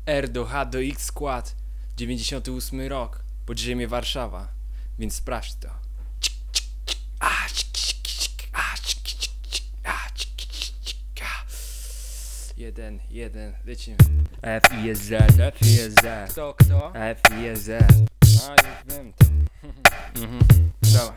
R do H do X skład 98 rok, podziemie Warszawa, więc sprawdź to. Jeden, lecimy. F I Z, F I Z. Kto? F I Z. A, już wiem to. Dawaj.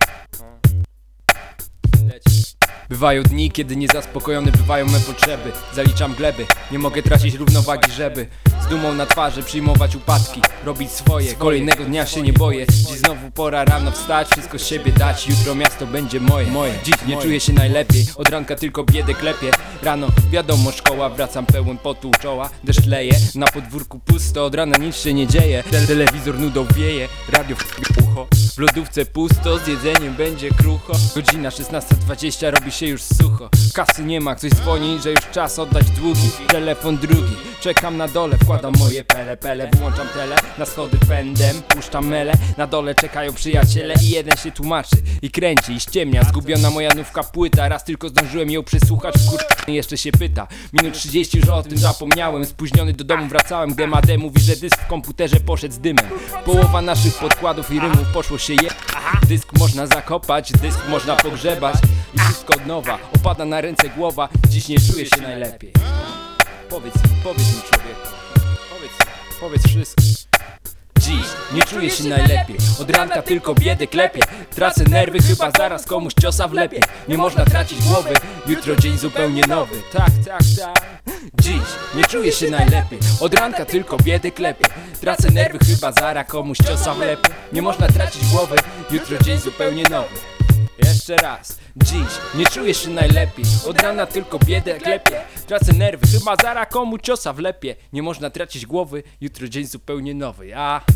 Leci. Bywają dni, kiedy niezaspokojone bywają me potrzeby. Zaliczam gleby, nie mogę tracić równowagi, żeby z dumą na twarzy przyjmować upadki, robić swoje, kolejnego dnia się nie boję. Dziś znowu pora rano wstać, wszystko z siebie dać. Jutro miasto będzie moje. Dziś nie czuję się najlepiej, od ranka tylko biedę klepię. Rano wiadomo szkoła, wracam pełen potu czoła. Deszcz leje, na podwórku pusto, od rana nic się nie dzieje. Telewizor nudą wieje, radio w ucho. W lodówce pusto, z jedzeniem będzie krucho. Godzina 16:20, robi się już sucho. Kasy nie ma, ktoś dzwoni, że już czas oddać długi. Telefon drugi, czekam na dole, wkładam moje pele. Włączam tele, na schody pędem, puszczam mele. Na dole czekają przyjaciele i jeden się tłumaczy i kręci i ściemnia. Zgubiona moja nówka płyta, raz tylko zdążyłem ją przesłuchać. Jeszcze się pyta, minut 30 już o tym zapomniałem. Spóźniony do domu wracałem, gdy Made mówi, że dysk w komputerze poszedł z dymem. Połowa naszych podkładów i rymów poszło się Dysk można zakopać, dysk można pogrzebać i wszystko od nowa, opada na ręce głowa. Dziś nie czuję się najlepiej. Powiedz mi człowieku, powiedz wszystko. Dziś nie czuję się najlepiej, od ranka tylko biedę klepię. Tracę nerwy, chyba zaraz komuś ciosa wlepię. Nie można tracić głowy, jutro dzień zupełnie nowy. Tak. Dziś nie czuję się najlepiej, od ranka tylko biedę klepię. Tracę nerwy, chyba zaraz komuś ciosa wlepię. Nie można tracić głowy, jutro dzień zupełnie nowy. Jeszcze raz, dziś nie czuję się najlepiej, od rana tylko biedę klepię. Tracę nerwy, chyba zaraz komu ciosa wlepię. Nie można tracić głowy, jutro dzień zupełnie nowy.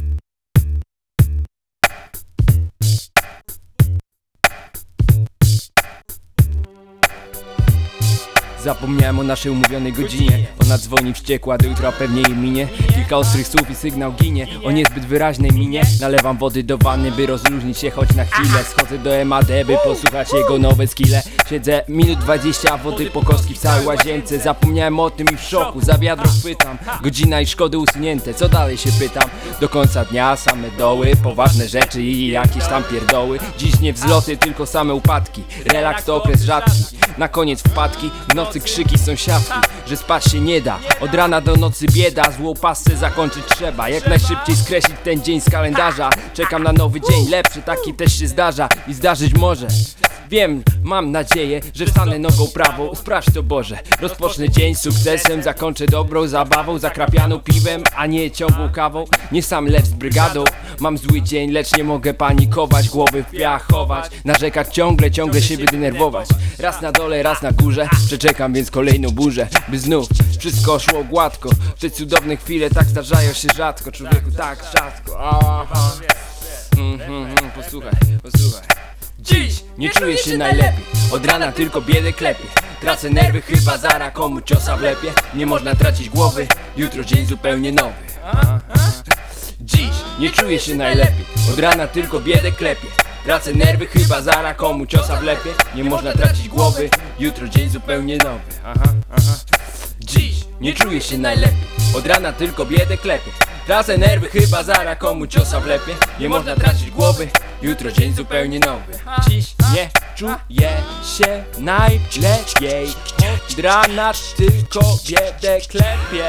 Zapomniałem o naszej umówionej godzinie. Ona dzwoni wściekła, do jutra pewnie jej minie. Kilka ostrych słów i sygnał ginie o niezbyt wyraźnej minie. Nalewam wody do wanny, by rozluźnić się choć na chwilę. Schodzę do MAD, by posłuchać jego nowe skille. Siedzę minut 20, a wody po kostki w całej łazience. Zapomniałem o tym i w szoku, za wiadro chwytam. Godzina i szkody usunięte, co dalej się pytam. Do końca dnia same doły, poważne rzeczy i jakieś tam pierdoły. Dziś nie wzloty, tylko same upadki. Relaks to okres rzadki, na koniec wpadki. W nocy krzyki sąsiadki, że spać się nie da. Od rana do nocy bieda, złą pasę zakończyć trzeba. Jak najszybciej skreślić ten dzień z kalendarza. Czekam na nowy dzień, lepszy, taki też się zdarza i zdarzyć może. Wiem, mam nadzieję, że wstanę nogą prawą. Sprawdź to Boże, rozpocznę dzień sukcesem. Zakończę dobrą zabawą, zakrapianą piwem, a nie ciągłą kawą. Nie sam lecz z brygadą. Mam zły dzień, lecz nie mogę panikować, głowy w piach chować, narzekać ciągle siebie denerwować. Raz na dole, raz na górze, przeczekam więc kolejną burzę, by znów wszystko szło gładko. Te cudowne chwile tak zdarzają się rzadko, człowieku, tak rzadko. Posłuchaj. Dziś nie czuję się najlepiej, od rana tylko biedę klepię. Tracę nerwy, chyba zaraz komu ciosa wlepię. Nie można tracić głowy, jutro dzień zupełnie nowy. Dziś nie czuję się najlepiej, od rana tylko biedę klepię. Tracę nerwy, chyba zaraz komu ciosa wlepię. Nie można tracić głowy, jutro dzień zupełnie nowy. Dziś nie czuję się najlepiej, od rana tylko biedę klepię. Tracę nerwy, chyba zaraz komu ciosa wlepię. Nie można tracić głowy, jutro dzień zupełnie nowy. Dziś nie czuję się najlepiej, od rana tylko biedę klepię.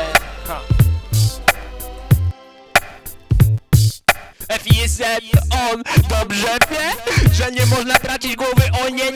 FIZ, on dobrze wie, że nie można tracić głowy, o nie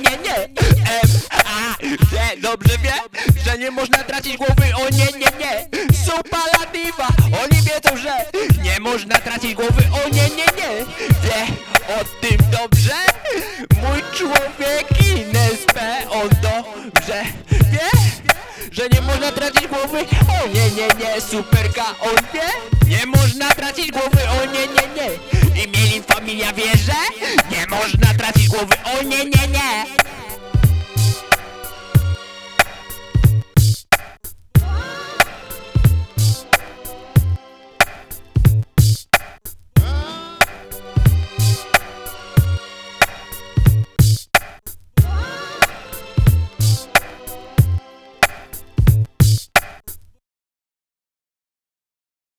MAD, dobrze wie, że nie można tracić głowy, o nie Supala diva, oni wiedzą, że nie można tracić głowy, o nie wie o tym dobrze, mój człowiek Inesp, on dobrze wie, że nie można tracić głowy, o nie Superka, on wie, nie można tracić głowy, o nie I mieli familia wie, że nie można tracić głowy, o nie